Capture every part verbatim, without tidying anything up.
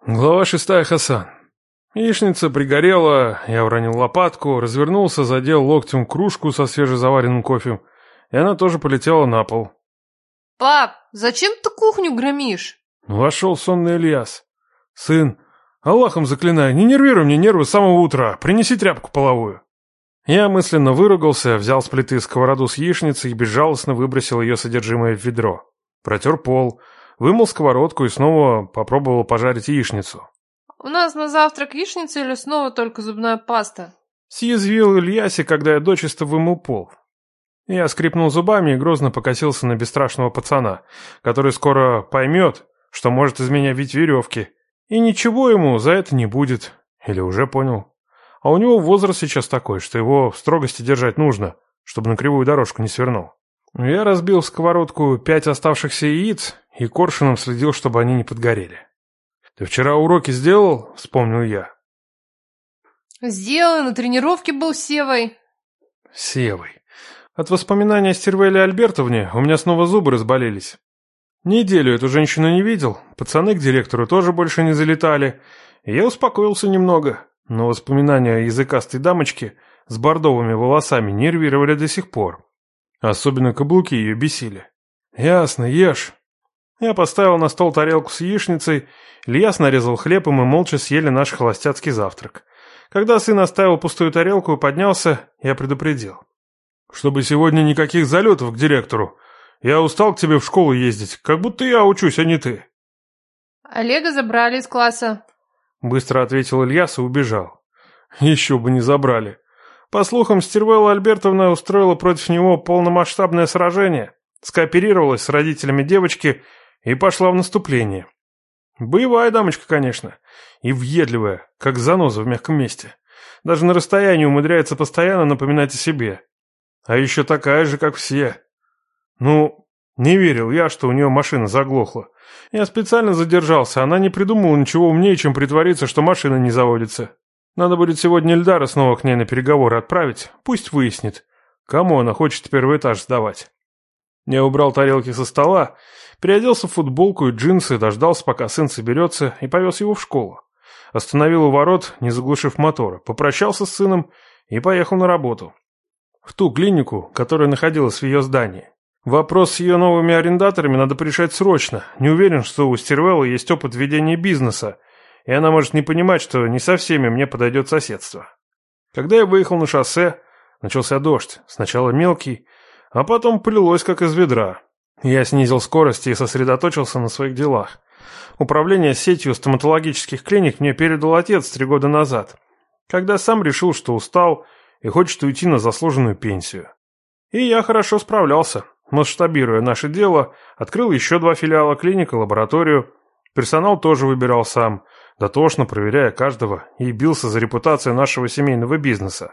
Глава шестая, Хасан. Яичница пригорела, я уронил лопатку, развернулся, задел локтем кружку со свежезаваренным кофе, и она тоже полетела на пол. «Пап, зачем ты кухню громишь?» Вошел сонный Ильяс. «Сын, Аллахом заклинаю, не нервируй мне нервы с самого утра, принеси тряпку половую». Я мысленно выругался, взял с плиты сковороду с яичницей и безжалостно выбросил ее содержимое в ведро. Протер пол, вымыл сковородку и снова попробовал пожарить яичницу. «У нас на завтрак яичница или снова только зубная паста?» Съязвил Ильясе, когда я дочисто вымыл пол. Я скрипнул зубами и грозно покосился на бесстрашного пацана, который скоро поймет, что может из меня вить веревки, и ничего ему за это не будет, или уже понял. А у него возраст сейчас такой, что его в строгости держать нужно, чтобы на кривую дорожку не свернул. Я разбил в сковородку пять оставшихся яиц и коршуном следил, чтобы они не подгорели. «Ты вчера уроки сделал?» — вспомнил я. «Сделал, на тренировке был с Севой». Севой. От воспоминания о Стервелле Альбертовне у меня снова зубы разболелись. Неделю эту женщину не видел, пацаны к директору тоже больше не залетали, и я успокоился немного, но воспоминания о языкастой дамочке с бордовыми волосами нервировали до сих пор. Особенно каблуки ее бесили. «Ясно, ешь». Я поставил на стол тарелку с яичницей, Ильяс нарезал хлеб, и мы молча съели наш холостяцкий завтрак. Когда сын оставил пустую тарелку и поднялся, я предупредил. «Чтобы сегодня никаких залетов к директору. Я устал к тебе в школу ездить, как будто я учусь, а не ты». «Олега забрали из класса», — быстро ответил Ильяс и убежал. «Еще бы не забрали. По слухам, Стервелла Альбертовна устроила против него полномасштабное сражение, скооперировалась с родителями девочки и пошла в наступление. Боевая дамочка, конечно, и въедливая, как заноза в мягком месте. Даже на расстоянии умудряется постоянно напоминать о себе. А еще такая же, как все. Ну, не верил я, что у нее машина заглохла. Я специально задержался, она не придумала ничего умнее, чем притвориться, что машина не заводится. Надо будет сегодня Эльдара снова к ней на переговоры отправить, пусть выяснит, кому она хочет первый этаж сдавать. Я убрал тарелки со стола, переоделся в футболку и джинсы, дождался, пока сын соберется, и повез его в школу. Остановил у ворот, не заглушив мотора, попрощался с сыном и поехал на работу. В ту клинику, которая находилась в ее здании. Вопрос с ее новыми арендаторами надо решать срочно. Не уверен, что у Стервеллы есть опыт ведения бизнеса, и она может не понимать, что не со всеми мне подойдет соседство. Когда я выехал на шоссе, начался дождь, сначала мелкий, а потом полилось как из ведра. Я снизил скорость и сосредоточился на своих делах. Управление сетью стоматологических клиник мне передал отец три года назад, когда сам решил, что устал и хочет уйти на заслуженную пенсию. И я хорошо справлялся, масштабируя наше дело, открыл еще два филиала клиник и лабораторию. Персонал тоже выбирал сам, дотошно проверяя каждого, и бился за репутацию нашего семейного бизнеса.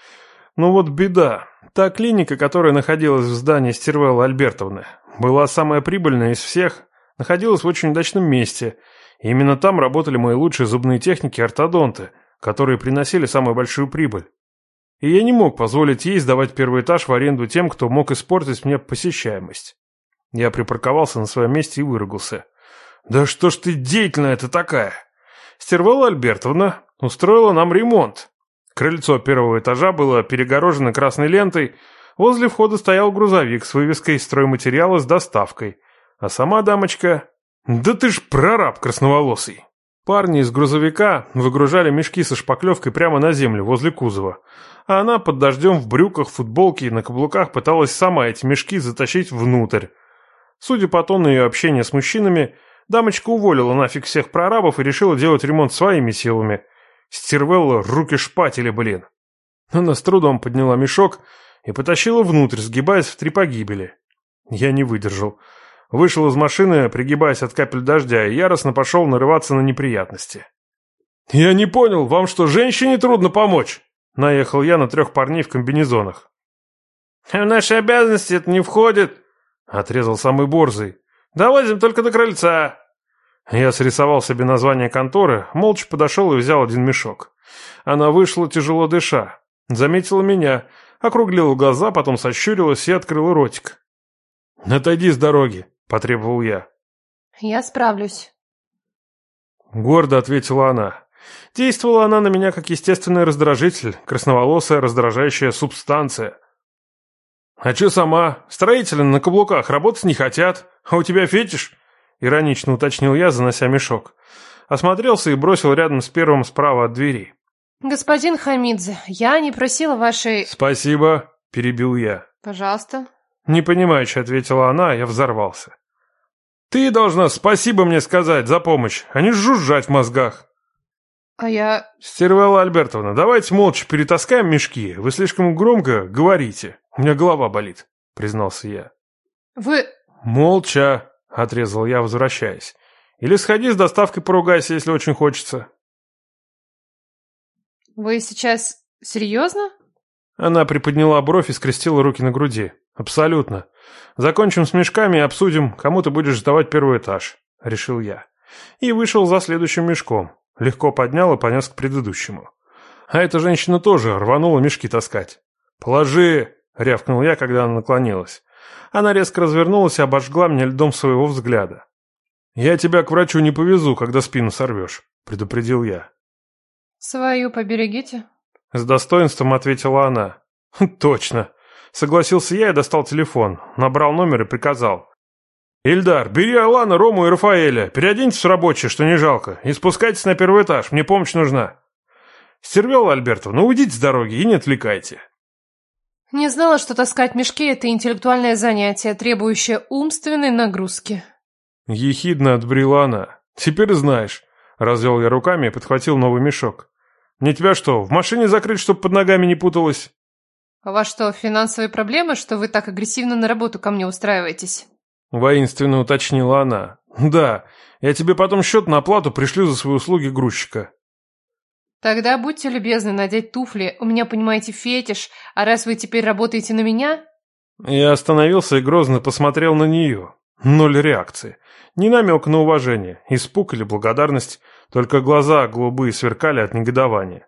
Но вот беда. Та клиника, которая находилась в здании Стервеллы Альбертовны, была самая прибыльная из всех, находилась в очень удачном месте, и именно там работали мои лучшие зубные техники и ортодонты, которые приносили самую большую прибыль. И я не мог позволить ей сдавать первый этаж в аренду тем, кто мог испортить мне посещаемость. Я припарковался на своем месте и выругался. «Да что ж ты деятельная-то такая? Стервелла Альбертовна устроила нам ремонт. Крыльцо первого этажа было перегорожено красной лентой, возле входа стоял грузовик с вывеской «Стройматериалы с доставкой», а сама дамочка... Да ты ж прораб красноволосый! Парни из грузовика выгружали мешки со шпаклевкой прямо на землю возле кузова, а она под дождем в брюках, футболке и на каблуках пыталась сама эти мешки затащить внутрь. Судя по тону ее общения с мужчинами, дамочка уволила нафиг всех прорабов и решила делать ремонт своими силами. Стервелла руки шпатели, блин. Она с трудом подняла мешок и потащила внутрь, сгибаясь в три погибели. Я не выдержал. Вышел из машины, пригибаясь от капель дождя, и яростно пошел нарываться на неприятности. «Я не понял, вам что, женщине трудно помочь?» Наехал я на трех парней в комбинезонах. «В наши обязанности это не входит», — отрезал самый борзый. «Довозим только до крыльца». Я срисовал себе название конторы, молча подошел и взял один мешок. Она вышла, тяжело дыша. Заметила меня, округлила глаза, потом сощурилась и открыла ротик. «Отойди с дороги», — потребовал я. «Я справлюсь». — гордо ответила она. Действовала она на меня как естественный раздражитель, красноволосая раздражающая субстанция. «А чё сама? Строители на каблуках работать не хотят, а у тебя фетиш?» — иронично уточнил я, занося мешок. Осмотрелся и бросил рядом с первым справа от двери. Господин Хамидзе, я не просила вашей... «Спасибо», — перебил я. Пожалуйста. Непонимающе ответила она, а я взорвался. «Ты должна спасибо мне сказать за помощь, а не жужжать в мозгах». А я... «Стервелла Альбертовна, давайте молча перетаскаем мешки. Вы слишком громко говорите. У меня голова болит», — признался я. Вы... «Молча», — отрезал я, возвращаясь. «Или сходи с доставкой поругайся, если очень хочется». Вы сейчас серьезно? Она приподняла бровь и скрестила руки на груди. «Абсолютно. Закончим с мешками и обсудим, кому ты будешь сдавать первый этаж», — решил я. И вышел за следующим мешком. Легко поднял и понес к предыдущему. А эта женщина тоже рванула мешки таскать. «Положи!» — рявкнул я, когда она наклонилась. Она резко развернулась и обожгла меня льдом своего взгляда. «Я тебя к врачу не повезу, когда спину сорвешь», — предупредил я. Свою поберегите. С достоинством ответила она. «Точно!» Согласился я и достал телефон, набрал номер и приказал. «Ильдар, бери Алана, Рому и Рафаэля, переоденьтесь в рабочие, что не жалко, и спускайтесь на первый этаж, мне помощь нужна. Стервелла Альбертовна, уйдите с дороги и не отвлекайте». Не знала, что таскать мешки — это интеллектуальное занятие, требующее умственной нагрузки. Ехидно отбрила она. «Теперь знаешь». Развел я руками и подхватил новый мешок. «Мне тебя что, в машине закрыть, чтоб под ногами не путалось?» А у вас что, финансовые проблемы, что вы так агрессивно на работу ко мне устраиваетесь? Воинственно уточнила она. «Да, я тебе потом счет на оплату пришлю за свои услуги грузчика». Тогда будьте любезны надеть туфли, у меня, понимаете, фетиш, а раз вы теперь работаете на меня... Я остановился и грозно посмотрел на нее. Ноль реакции. Ни намек на уважение, испуг или благодарность, только глаза голубые сверкали от негодования.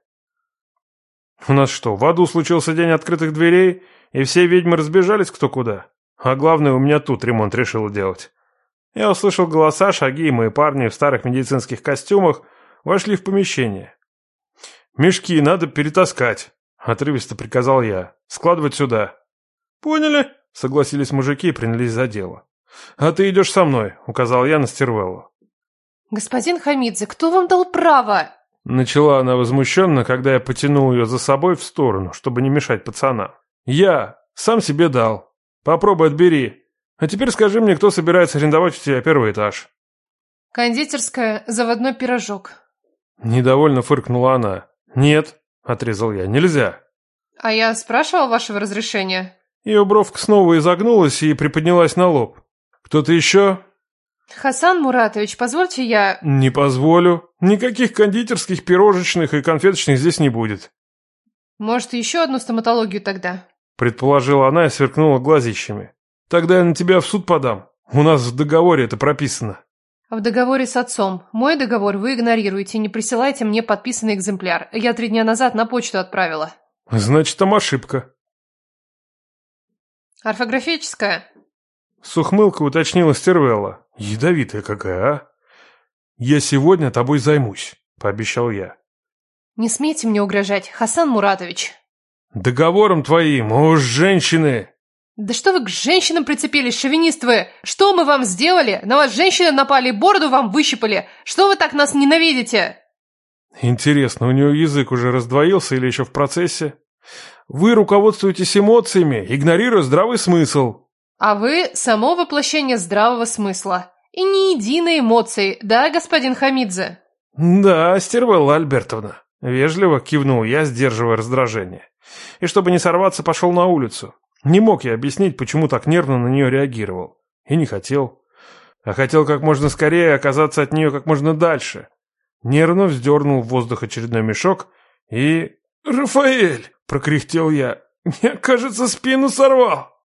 «У нас что, в аду случился день открытых дверей, и все ведьмы разбежались кто куда? А главное, у меня тут ремонт решил делать». Я услышал голоса, шаги, и мои парни в старых медицинских костюмах вошли в помещение. «Мешки надо перетаскать», — отрывисто приказал я. «Складывать сюда». «Поняли», — согласились мужики и принялись за дело. «А ты идешь со мной», — указал я на Стервеллу. Господин Хамидзе, кто вам дал право? Начала она возмущенно, когда я потянул ее за собой в сторону, чтобы не мешать пацанам. «Я сам себе дал. Попробуй отбери. А теперь скажи мне, кто собирается арендовать у тебя первый этаж». Кондитерская, заводной пирожок. Недовольно фыркнула она. «Нет», — отрезал я, — «нельзя». А я спрашивал вашего разрешения? Ее бровка снова изогнулась и приподнялась на лоб. «Кто-то еще?» Хасан Муратович, позвольте я... «Не позволю. Никаких кондитерских, пирожечных и конфеточных здесь не будет». Может, еще одну стоматологию тогда? Предположила она и сверкнула глазищами. «Тогда я на тебя в суд подам. У нас в договоре это прописано». В договоре с отцом. Мой договор вы игнорируете, не присылайте мне подписанный экземпляр. Я три дня назад на почту отправила. «Значит, там ошибка». Орфографическая? С ухмылкой уточнила Стервелла. «Ядовитая какая, а?» «Я сегодня тобой займусь», — пообещал я. Не смейте мне угрожать, Хасан Муратович. «Договором твоим, о, женщины!» Да что вы к женщинам прицепились, шовинист вы? Что мы вам сделали? На вас женщины напали, бороду вам выщипали. Что вы так нас ненавидите? Интересно, у нее язык уже раздвоился или еще в процессе? Вы руководствуетесь эмоциями, игнорируя здравый смысл. А вы само воплощение здравого смысла. И ни единой эмоции, да, господин Хамидзе? Да, Стервелла Альбертовна. Вежливо кивнул я, сдерживая раздражение. И чтобы не сорваться, пошел на улицу. Не мог я объяснить, почему так нервно на нее реагировал. И не хотел. А хотел как можно скорее оказаться от нее как можно дальше. Нервно вздернул в воздух очередной мешок и... «Рафаэль!» — прокряхтел я. «Я, кажется, спину сорвал!»